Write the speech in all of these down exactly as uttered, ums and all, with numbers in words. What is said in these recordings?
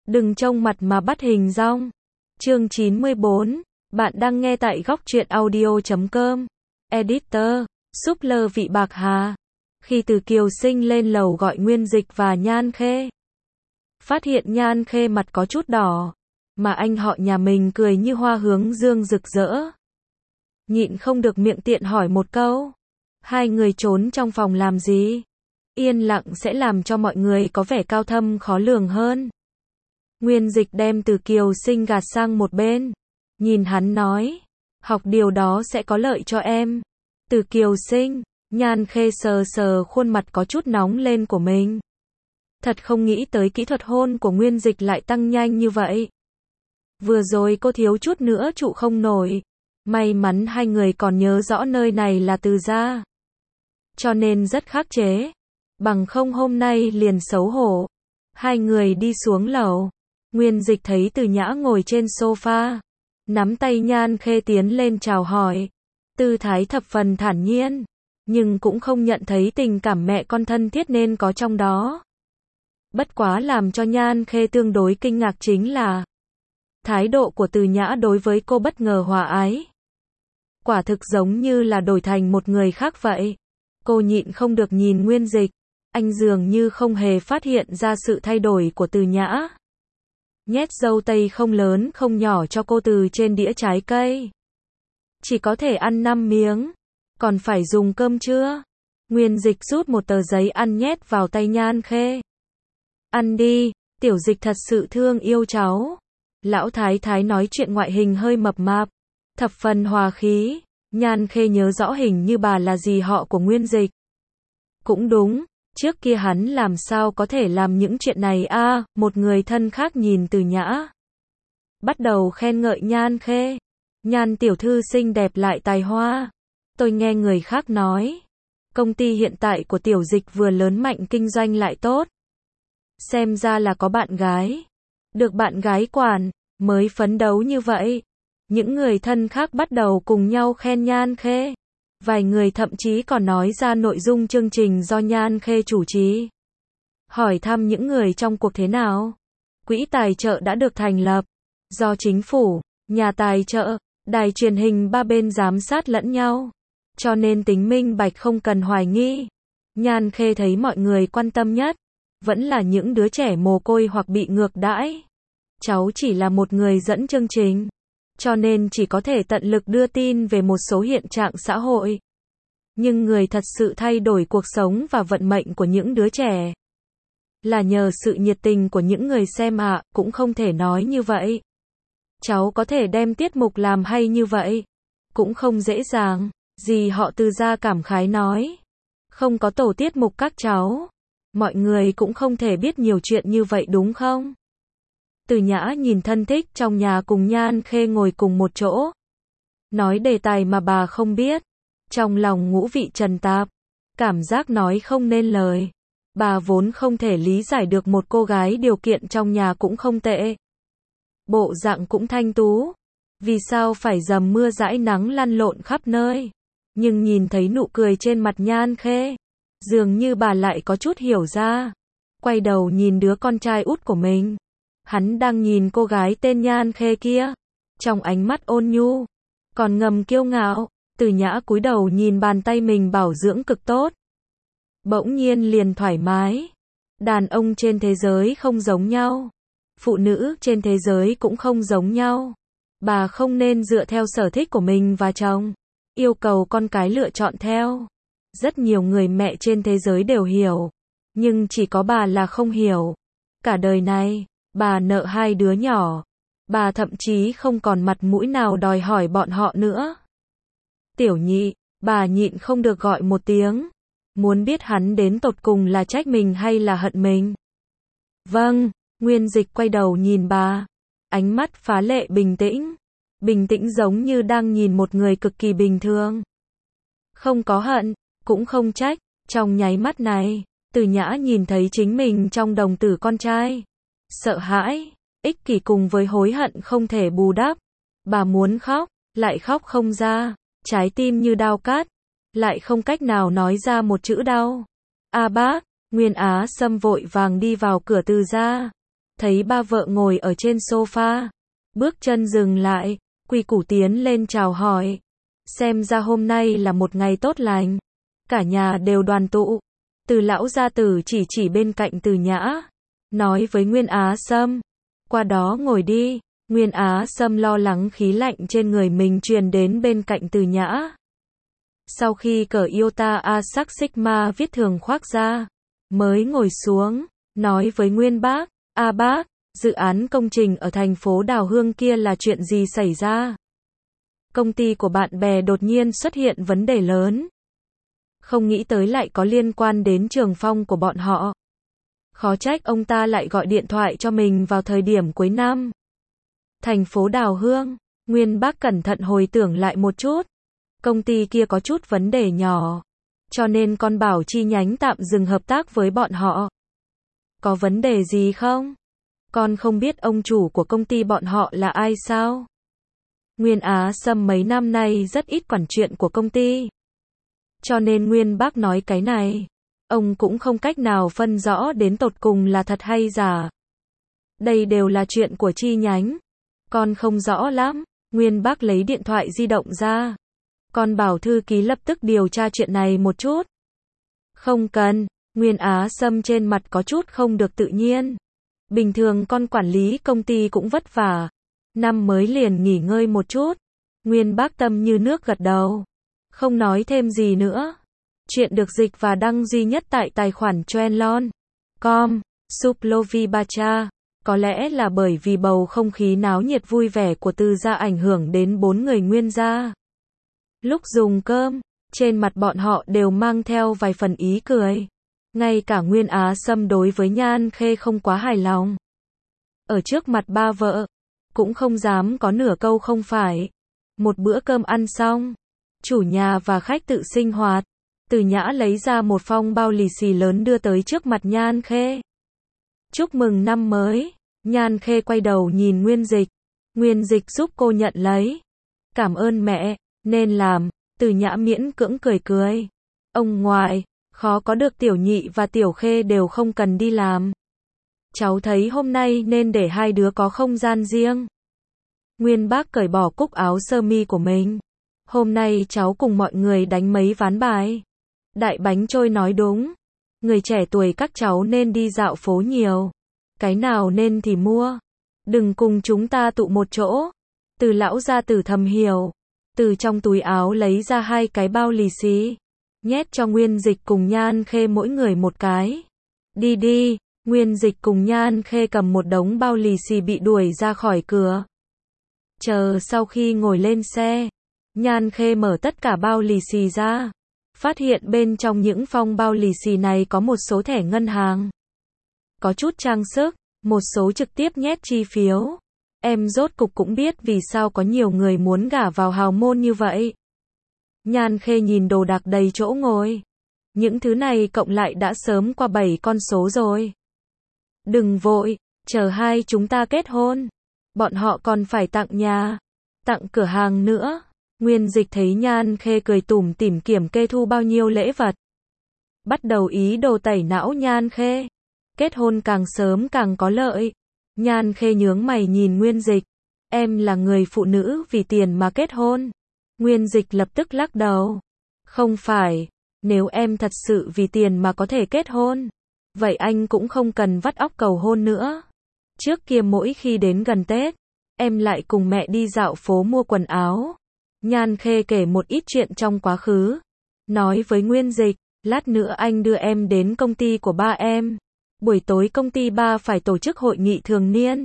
Đừng trông mặt mà bắt hình dong. Chương chín mươi bốn. Bạn đang nghe tại góc truyện audio chấm com. Editor, Super Vị Bạc Hà. Khi Từ Kiều Sinh lên lầu gọi Nguyên Dịch và Nhan Khê, phát hiện Nhan Khê mặt có chút đỏ, mà anh họ nhà mình cười như hoa hướng dương rực rỡ. Nhịn không được miệng tiện hỏi một câu. Hai người trốn trong phòng làm gì? Yên lặng sẽ làm cho mọi người có vẻ cao thâm khó lường hơn. Nguyên Dịch đem Từ Kiều Sinh gạt sang một bên. Nhìn hắn nói, học điều đó sẽ có lợi cho em. Từ Kiều Sinh, Nhan Khê sờ sờ khuôn mặt có chút nóng lên của mình. Thật không nghĩ tới kỹ thuật hôn của Nguyên Dịch lại tăng nhanh như vậy. Vừa rồi cô thiếu chút nữa trụ không nổi. May mắn hai người còn nhớ rõ nơi này là Từ gia, cho nên rất khắc chế. Bằng không hôm nay liền xấu hổ. Hai người đi xuống lầu. Nguyên Dịch thấy Từ Nhã ngồi trên sofa, nắm tay Nhan Khê tiến lên chào hỏi. Tư thái thập phần thản nhiên, nhưng cũng không nhận thấy tình cảm mẹ con thân thiết nên có trong đó. Bất quá làm cho Nhan Khê tương đối kinh ngạc chính là thái độ của Từ Nhã đối với cô bất ngờ hòa ái. Quả thực giống như là đổi thành một người khác vậy. Cô nhịn không được nhìn Nguyên Dịch. Anh dường như không hề phát hiện ra sự thay đổi của Từ Nhã. Nhét dâu tây không lớn không nhỏ cho cô từ trên đĩa trái cây. Chỉ có thể ăn năm miếng. Còn phải dùng cơm trưa. Nguyên Dịch rút một tờ giấy ăn nhét vào tay Nhan Khê. Ăn đi, Tiểu Dịch thật sự thương yêu cháu. Lão Thái Thái nói chuyện ngoại hình hơi mập mạp, thập phần hòa khí. Nhan Khê nhớ rõ hình như bà là dì họ của Nguyên Dịch. Cũng đúng, trước kia hắn làm sao có thể làm những chuyện này a? À, một người thân khác nhìn Từ Nhã, bắt đầu khen ngợi Nhan Khê. Nhan tiểu thư xinh đẹp lại tài hoa. Tôi nghe người khác nói, công ty hiện tại của Tiểu Dịch vừa lớn mạnh kinh doanh lại tốt. Xem ra là có bạn gái. Được bạn gái quản, mới phấn đấu như vậy. Những người thân khác bắt đầu cùng nhau khen Nhan Khê. Vài người thậm chí còn nói ra nội dung chương trình do Nhan Khê chủ trì. Hỏi thăm những người trong cuộc thế nào. Quỹ tài trợ đã được thành lập, do chính phủ, nhà tài trợ, đài truyền hình ba bên giám sát lẫn nhau. Cho nên tính minh bạch không cần hoài nghi. Nhan Khê thấy mọi người quan tâm nhất vẫn là những đứa trẻ mồ côi hoặc bị ngược đãi. Cháu chỉ là một người dẫn chương trình, cho nên chỉ có thể tận lực đưa tin về một số hiện trạng xã hội. Nhưng người thật sự thay đổi cuộc sống và vận mệnh của những đứa trẻ là nhờ sự nhiệt tình của những người xem ạ, à, cũng không thể nói như vậy. Cháu có thể đem tiết mục làm hay như vậy, cũng không dễ dàng. Dì họ Từ gia cảm khái nói, không có tổ tiết mục các cháu, mọi người cũng không thể biết nhiều chuyện như vậy đúng không? Từ Nhã nhìn thân thích trong nhà cùng Nhan Khê ngồi cùng một chỗ, nói đề tài mà bà không biết. Trong lòng ngũ vị trần tạp, cảm giác nói không nên lời. Bà vốn không thể lý giải được một cô gái điều kiện trong nhà cũng không tệ, bộ dạng cũng thanh tú, vì sao phải dầm mưa dãi nắng lăn lộn khắp nơi. Nhưng nhìn thấy nụ cười trên mặt Nhan Khê, dường như bà lại có chút hiểu ra. Quay đầu nhìn đứa con trai út của mình. Hắn đang nhìn cô gái tên Nhan Khê kia, trong ánh mắt ôn nhu, còn ngầm kiêu ngạo. Từ Nhã cúi đầu nhìn bàn tay mình bảo dưỡng cực tốt, bỗng nhiên liền thoải mái. Đàn ông trên thế giới không giống nhau, phụ nữ trên thế giới cũng không giống nhau. Bà không nên dựa theo sở thích của mình và chồng, yêu cầu con cái lựa chọn theo. Rất nhiều người mẹ trên thế giới đều hiểu, nhưng chỉ có bà là không hiểu. Cả đời này, bà nợ hai đứa nhỏ, bà thậm chí không còn mặt mũi nào đòi hỏi bọn họ nữa. Tiểu Nhị, bà nhịn không được gọi một tiếng, muốn biết hắn đến tột cùng là trách mình hay là hận mình. Vâng. Nguyên Dịch quay đầu nhìn bà, ánh mắt phá lệ bình tĩnh, bình tĩnh giống như đang nhìn một người cực kỳ bình thường. Không có hận, cũng không trách. Trong nháy mắt này, Từ Nhã nhìn thấy chính mình trong đồng tử con trai. Sợ hãi, ích kỷ cùng với hối hận không thể bù đắp. Bà muốn khóc, lại khóc không ra, trái tim như đao cắt, lại không cách nào nói ra một chữ đau. A bác, Nguyên Á Sâm vội vàng đi vào cửa Từ gia. thấy ba vợ ngồi ở trên sofa, bước chân dừng lại, quy củ tiến lên chào hỏi. Xem ra hôm nay là một ngày tốt lành, cả nhà đều đoàn tụ. Từ lão gia tử chỉ chỉ bên cạnh Từ Nhã, nói với Nguyên Á Sâm, qua đó ngồi đi. Nguyên Á Sâm lo lắng khí lạnh trên người mình truyền đến bên cạnh Từ Nhã. Sau khi cởi Iota A sắc Sigma viết thường khoác ra, mới ngồi xuống, nói với Nguyên bác, a bác, dự án công trình ở thành phố Đào Hương kia là chuyện gì xảy ra? Công ty của bạn bè đột nhiên xuất hiện vấn đề lớn. Không nghĩ tới lại có liên quan đến Trường Phong của bọn họ. Khó trách ông ta lại gọi điện thoại cho mình vào thời điểm cuối năm. Thành phố Đào Hương, Nguyên bác cẩn thận hồi tưởng lại một chút. Công ty kia có chút vấn đề nhỏ, cho nên con bảo chi nhánh tạm dừng hợp tác với bọn họ. Có vấn đề gì không? Con không biết ông chủ của công ty bọn họ là ai sao? Nguyên Á Sâm mấy năm nay rất ít quản chuyện của công ty. Cho nên Nguyên bác nói cái này, ông cũng không cách nào phân rõ đến tột cùng là thật hay giả. Đây đều là chuyện của chi nhánh. Con không rõ lắm. Nguyên bác lấy điện thoại di động ra. Con bảo thư ký lập tức điều tra chuyện này một chút. Không cần. Nguyên Á Sâm trên mặt có chút không được tự nhiên. Bình thường con quản lý công ty cũng vất vả. Năm mới liền nghỉ ngơi một chút. Nguyên bác tâm như nước gật đầu. Không nói thêm gì nữa. Chuyện được dịch và đăng duy nhất tại tài khoản Trendlon chấm com, Suplovibacha. Có lẽ là bởi vì bầu không khí náo nhiệt vui vẻ của Từ gia ảnh hưởng đến bốn người Nguyên gia. Lúc dùng cơm, trên mặt bọn họ đều mang theo vài phần ý cười. Ngay cả Nguyên Á Sâm đối với Nhan Khê không quá hài lòng. Ở trước mặt ba vợ, cũng không dám có nửa câu không phải. Một bữa cơm ăn xong, chủ nhà và khách tự sinh hoạt. Từ Nhã lấy ra một phong bao lì xì lớn đưa tới trước mặt Nhan Khê. Chúc mừng năm mới. Nhan Khê quay đầu nhìn Nguyên Dịch. Nguyên Dịch giúp cô nhận lấy. Cảm ơn mẹ, nên làm. Từ Nhã miễn cưỡng cười cười. Ông ngoại, khó có được Tiểu Nhị và Tiểu Khê đều không cần đi làm. Cháu thấy hôm nay nên để hai đứa có không gian riêng. Nguyên bác cởi bỏ cúc áo sơ mi của mình. Hôm nay cháu cùng mọi người đánh mấy ván bài. Đại Bánh Trôi nói đúng. Người trẻ tuổi các cháu nên đi dạo phố nhiều. Cái nào nên thì mua. Đừng cùng chúng ta tụ một chỗ. Từ lão gia tử thầm hiểu. Từ trong túi áo lấy ra hai cái bao lì xì. Nhét cho Nguyên Dịch cùng Nhan Khê mỗi người một cái. Đi đi. Nguyên Dịch cùng Nhan Khê cầm một đống bao lì xì bị đuổi ra khỏi cửa. Chờ sau khi ngồi lên xe, Nhan Khê mở tất cả bao lì xì ra. Phát hiện bên trong những phong bao lì xì này có một số thẻ ngân hàng. Có chút trang sức, một số trực tiếp nhét chi phiếu. Em rốt cục cũng biết vì sao có nhiều người muốn gả vào hào môn như vậy. Nhan Khê nhìn đồ đạc đầy chỗ ngồi. Những thứ này cộng lại đã sớm qua bảy con số rồi. Đừng vội, chờ hai chúng ta kết hôn. Bọn họ còn phải tặng nhà, tặng cửa hàng nữa. Nguyên Dịch thấy Nhan Khê cười tủm tỉm kiểm kê thu bao nhiêu lễ vật. Bắt đầu ý đồ tẩy não Nhan Khê. Kết hôn càng sớm càng có lợi. Nhan Khê nhướng mày nhìn Nguyên Dịch. Em là người phụ nữ vì tiền mà kết hôn. Nguyên Dịch lập tức lắc đầu. Không phải, nếu em thật sự vì tiền mà có thể kết hôn, vậy anh cũng không cần vắt óc cầu hôn nữa. Trước kia mỗi khi đến gần Tết, em lại cùng mẹ đi dạo phố mua quần áo. Nhan Khê kể một ít chuyện trong quá khứ. Nói với Nguyên Dịch, lát nữa anh đưa em đến công ty của ba em. Buổi tối công ty ba phải tổ chức hội nghị thường niên.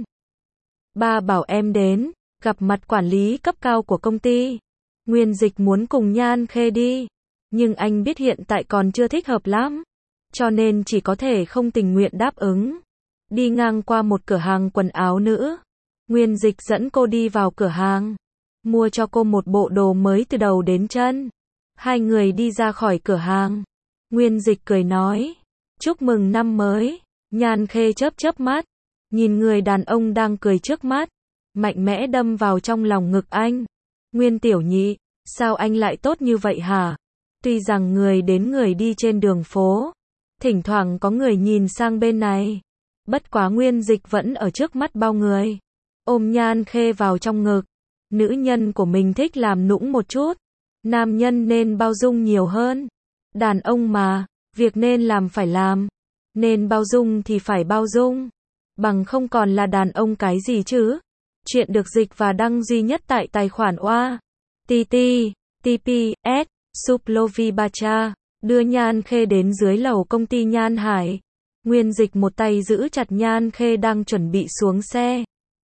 Ba bảo em đến, gặp mặt quản lý cấp cao của công ty. Nguyên Dịch muốn cùng Nhan Khê đi, nhưng anh biết hiện tại còn chưa thích hợp lắm, cho nên chỉ có thể không tình nguyện đáp ứng. Đi ngang qua một cửa hàng quần áo nữ, Nguyên Dịch dẫn cô đi vào cửa hàng, mua cho cô một bộ đồ mới từ đầu đến chân. Hai người đi ra khỏi cửa hàng. Nguyên Dịch cười nói, chúc mừng năm mới. Nhan Khê chớp chớp mắt, nhìn người đàn ông đang cười trước mắt, mạnh mẽ đâm vào trong lòng ngực anh. Nguyên Tiểu Nhị, sao anh lại tốt như vậy hả? Tuy rằng người đến người đi trên đường phố, thỉnh thoảng có người nhìn sang bên này, Bất quá Nguyên Dịch vẫn ở trước mắt bao người. Ôm Nhan Khê vào trong ngực. Nữ nhân của mình thích làm nũng một chút. Nam nhân nên bao dung nhiều hơn. Đàn ông mà, việc nên làm phải làm. Nên bao dung thì phải bao dung. Bằng không còn là đàn ông cái gì chứ. Chuyện được dịch và đăng duy nhất tại tài khoản oa. tê tê, tê pê, ét, Suplovibacha. Đưa Nhan Khê đến dưới lầu công ty Nhan Hải. Nguyên Dịch một tay giữ chặt Nhan Khê đang chuẩn bị xuống xe.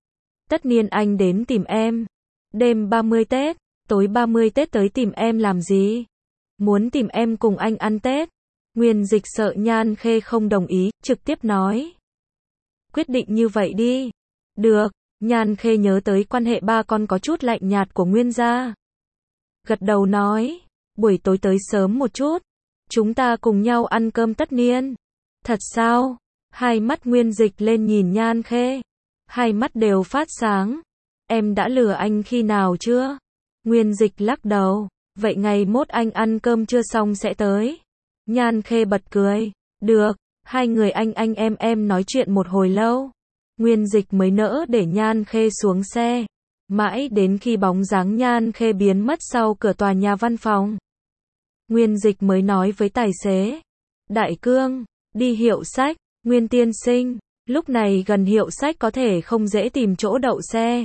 Tất niên anh đến tìm em. Đêm ba mươi Tết, tối ba mươi Tết tới tìm em làm gì? Muốn tìm em cùng anh ăn Tết. Nguyên Dịch sợ Nhan Khê không đồng ý, trực tiếp nói. Quyết định như vậy đi. Được, Nhan Khê nhớ tới quan hệ ba con có chút lạnh nhạt của Nguyên gia. Gật đầu nói, buổi tối tới sớm một chút. Chúng ta cùng nhau ăn cơm tất niên. Thật sao? Hai mắt Nguyên Dịch lên nhìn Nhan Khê. Hai mắt đều phát sáng. Em đã lừa anh khi nào chưa? Nguyên Dịch lắc đầu. Vậy ngày mốt anh ăn cơm chưa xong sẽ tới. Nhan Khê bật cười. Được. Hai người anh anh em em nói chuyện một hồi lâu. Nguyên Dịch mới nỡ để Nhan Khê xuống xe. Mãi đến khi bóng dáng Nhan Khê biến mất sau cửa tòa nhà văn phòng. Nguyên Dịch mới nói với tài xế. Đại Cương, đi hiệu sách. Nguyên tiên sinh, lúc này gần hiệu sách có thể không dễ tìm chỗ đậu xe.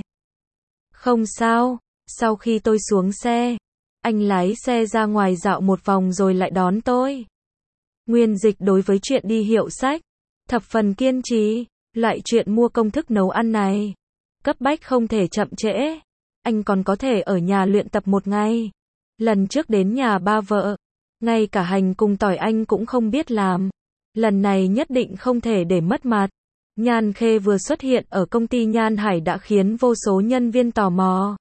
Không sao, sau khi tôi xuống xe, anh lái xe ra ngoài dạo một vòng rồi lại đón tôi. Nguyên Dịch đối với chuyện đi hiệu sách, thập phần kiên trì, lại chuyện mua công thức nấu ăn này. Cấp bách không thể chậm trễ, anh còn có thể ở nhà luyện tập một ngày. Lần trước đến nhà ba vợ, ngay cả hành cùng tỏi anh cũng không biết làm. Lần này nhất định không thể để mất mặt. Nhan Khê vừa xuất hiện ở công ty Nhan Hải đã khiến vô số nhân viên tò mò.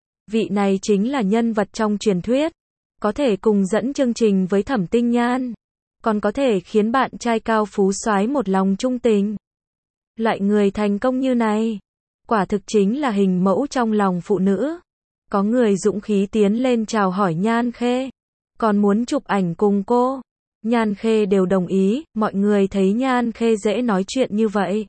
Vị này chính là nhân vật trong truyền thuyết. Có thể cùng dẫn chương trình với Thẩm Tinh Nhan. Còn có thể khiến bạn trai cao phú soái một lòng trung tình. Loại người thành công như này, quả thực chính là hình mẫu trong lòng phụ nữ. Có người dũng khí tiến lên chào hỏi Nhan Khê. Còn muốn chụp ảnh cùng cô. Nhan Khê đều đồng ý, mọi người thấy Nhan Khê dễ nói chuyện như vậy.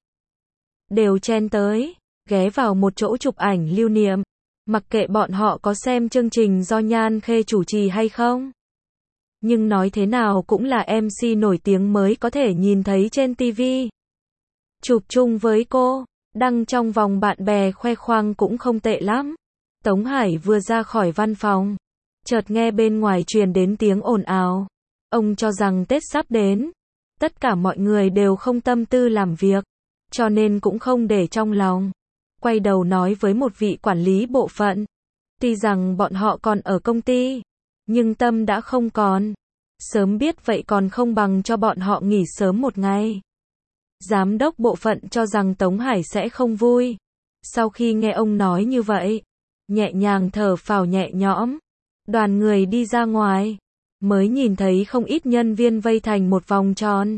Đều chen tới, ghé vào một chỗ chụp ảnh lưu niệm. Mặc kệ bọn họ có xem chương trình do Nhan Khê chủ trì hay không. Nhưng nói thế nào cũng là em xê nổi tiếng mới có thể nhìn thấy trên ti vi. Chụp chung với cô, đăng trong vòng bạn bè khoe khoang cũng không tệ lắm. Tống Hải vừa ra khỏi văn phòng, chợt nghe bên ngoài truyền đến tiếng ồn ào. Ông cho rằng Tết sắp đến, tất cả mọi người đều không tâm tư làm việc, cho nên cũng không để trong lòng. Quay đầu nói với một vị quản lý bộ phận, tuy rằng bọn họ còn ở công ty, nhưng tâm đã không còn. Sớm biết vậy còn không bằng cho bọn họ nghỉ sớm một ngày. Giám đốc bộ phận cho rằng Tống Hải sẽ không vui. Sau khi nghe ông nói như vậy, nhẹ nhàng thở phào nhẹ nhõm. Đoàn người đi ra ngoài, mới nhìn thấy không ít nhân viên vây thành một vòng tròn.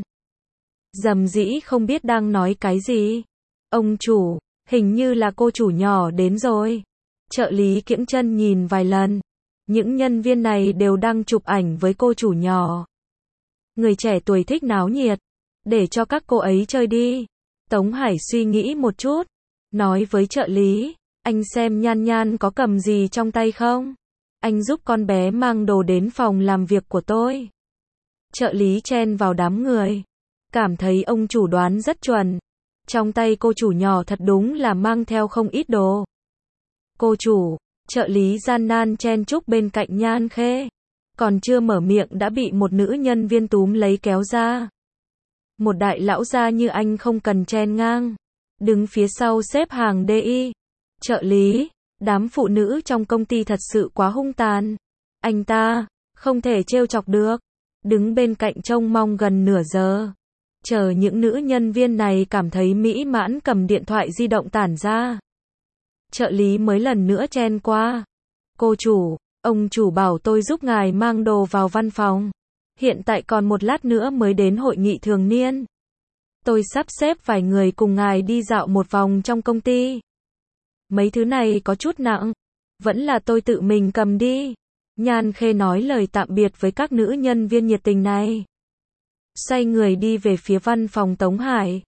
Dầm dĩ không biết đang nói cái gì. Ông chủ, hình như là cô chủ nhỏ đến rồi. Trợ lý kiễng chân nhìn vài lần. Những nhân viên này đều đang chụp ảnh với cô chủ nhỏ. Người trẻ tuổi thích náo nhiệt, để cho các cô ấy chơi đi. Tống Hải suy nghĩ một chút, nói với trợ lý, anh xem Nhan Nhan có cầm gì trong tay không? Anh giúp con bé mang đồ đến phòng làm việc của tôi. Trợ lý chen vào đám người, cảm thấy ông chủ đoán rất chuẩn. Trong tay cô chủ nhỏ thật đúng là mang theo không ít đồ. Cô chủ, trợ lý gian nan chen chúc bên cạnh Nhan Khê. Còn chưa mở miệng đã bị một nữ nhân viên túm lấy kéo ra. Một đại lão gia như anh không cần chen ngang. Đứng phía sau xếp hàng đê i. Trợ lý, đám phụ nữ trong công ty thật sự quá hung tàn. Anh ta, không thể trêu chọc được. Đứng bên cạnh trông mong gần nửa giờ. Chờ những nữ nhân viên này cảm thấy mỹ mãn cầm điện thoại di động tản ra. Trợ lý mới lần nữa chen qua. Cô chủ, ông chủ bảo tôi giúp ngài mang đồ vào văn phòng. Hiện tại còn một lát nữa mới đến hội nghị thường niên. Tôi sắp xếp vài người cùng ngài đi dạo một vòng trong công ty. Mấy thứ này có chút nặng. Vẫn là tôi tự mình cầm đi. Nhan Khê nói lời tạm biệt với các nữ nhân viên nhiệt tình này. Xoay người đi về phía văn phòng Tống Hải.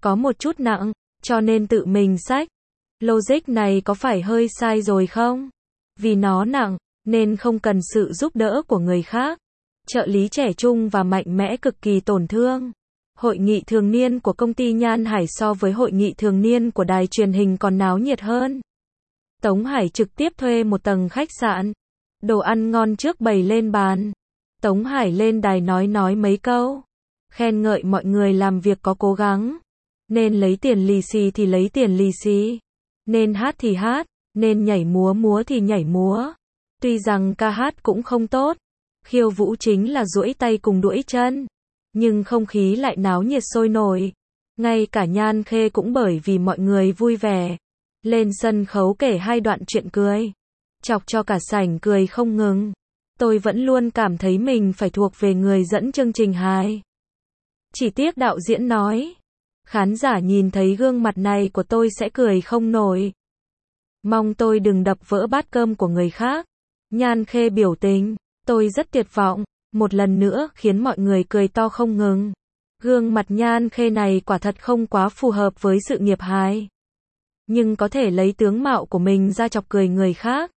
có một chút nặng, cho nên tự mình xách. Logic này có phải hơi sai rồi không? Vì nó nặng, nên không cần sự giúp đỡ của người khác. Trợ lý trẻ trung và mạnh mẽ cực kỳ tổn thương. Hội nghị thường niên của công ty Nhan Hải so với hội nghị thường niên của đài truyền hình còn náo nhiệt hơn. Tống Hải trực tiếp thuê một tầng khách sạn. Đồ ăn ngon trước bày lên bàn. Tống Hải lên đài nói nói mấy câu. Khen ngợi mọi người làm việc có cố gắng. Nên lấy tiền lì xì thì lấy tiền lì xì. Nên hát thì hát. Nên nhảy múa múa thì nhảy múa. Tuy rằng ca hát cũng không tốt. Khiêu vũ chính là duỗi tay cùng duỗi chân. Nhưng không khí lại náo nhiệt sôi nổi. Ngay cả Nhan Khê cũng bởi vì mọi người vui vẻ. Lên sân khấu kể hai đoạn chuyện cười. Chọc cho cả sảnh cười không ngừng. Tôi vẫn luôn cảm thấy mình phải thuộc về người dẫn chương trình hài. Chỉ tiếc đạo diễn nói. Khán giả nhìn thấy gương mặt này của tôi sẽ cười không nổi. Mong tôi đừng đập vỡ bát cơm của người khác. Nhan Khê biểu tình. Tôi rất tuyệt vọng. Một lần nữa khiến mọi người cười to không ngừng. Gương mặt Nhan Khê này quả thật không quá phù hợp với sự nghiệp hài. Nhưng có thể lấy tướng mạo của mình ra chọc cười người khác.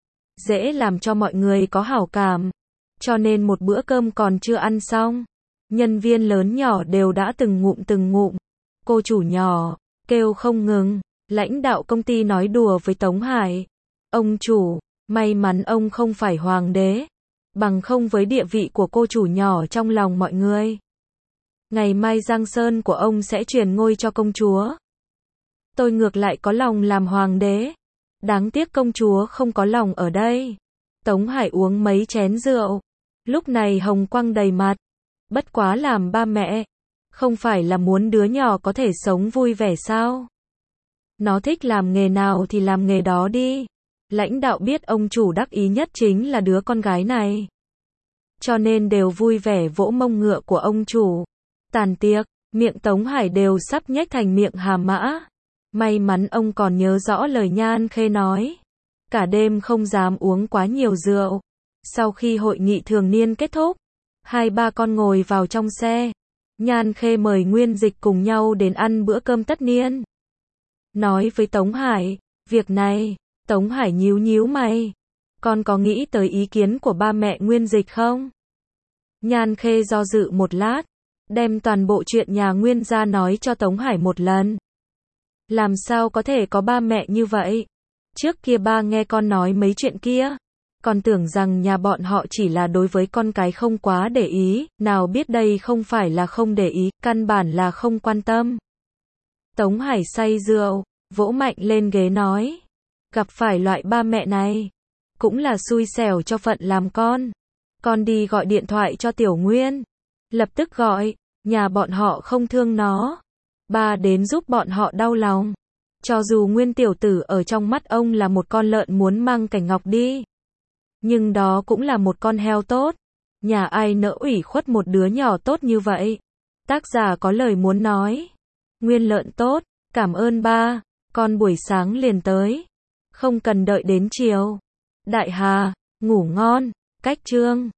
Dễ làm cho mọi người có hảo cảm. Cho nên một bữa cơm còn chưa ăn xong. Nhân viên lớn nhỏ đều đã từng ngụm từng ngụm. Cô chủ nhỏ, kêu không ngừng. Lãnh đạo công ty nói đùa với Tống Hải. Ông chủ, may mắn ông không phải hoàng đế. Bằng không với địa vị của cô chủ nhỏ trong lòng mọi người. Ngày mai Giang Sơn của ông sẽ truyền ngôi cho công chúa. Tôi ngược lại có lòng làm hoàng đế. Đáng tiếc công chúa không có lòng ở đây. Tống Hải uống mấy chén rượu. Lúc này hồng quang đầy mặt. Bất quá làm ba mẹ. Không phải là muốn đứa nhỏ có thể sống vui vẻ sao? Nó thích làm nghề nào thì làm nghề đó đi. Lãnh đạo biết ông chủ đắc ý nhất chính là đứa con gái này. Cho nên đều vui vẻ vỗ mông ngựa của ông chủ. Tàn tiệc, miệng Tống Hải đều sắp nhếch thành miệng hàm mã. May mắn ông còn nhớ rõ lời Nhan Khê nói. Cả đêm không dám uống quá nhiều rượu. Sau khi hội nghị thường niên kết thúc, hai ba con ngồi vào trong xe. Nhan Khê mời Nguyên Dịch cùng nhau đến ăn bữa cơm tất niên. Nói với Tống Hải, việc này, Tống Hải nhíu nhíu mày. Con có nghĩ tới ý kiến của ba mẹ Nguyên Dịch không? Nhan Khê do dự một lát, đem toàn bộ chuyện nhà Nguyên ra nói cho Tống Hải một lần. Làm sao có thể có ba mẹ như vậy? Trước kia ba nghe con nói mấy chuyện kia. Con tưởng rằng nhà bọn họ chỉ là đối với con cái không quá để ý, nào biết đây không phải là không để ý, căn bản là không quan tâm. Tống Hải say rượu, vỗ mạnh lên ghế nói. Gặp phải loại ba mẹ này, cũng là xui xẻo cho phận làm con. Con đi gọi điện thoại cho Tiểu Nguyên. Lập tức gọi, nhà bọn họ không thương nó. Ba đến giúp bọn họ đau lòng. Cho dù Nguyên tiểu tử ở trong mắt ông là một con lợn muốn mang Cảnh Ngọc đi. Nhưng đó cũng là một con heo tốt. Nhà ai nỡ ủy khuất một đứa nhỏ tốt như vậy. Tác giả có lời muốn nói. Nguyên lợn tốt, cảm ơn ba. Con buổi sáng liền tới. Không cần đợi đến chiều. Đại Hà, ngủ ngon. Cách chương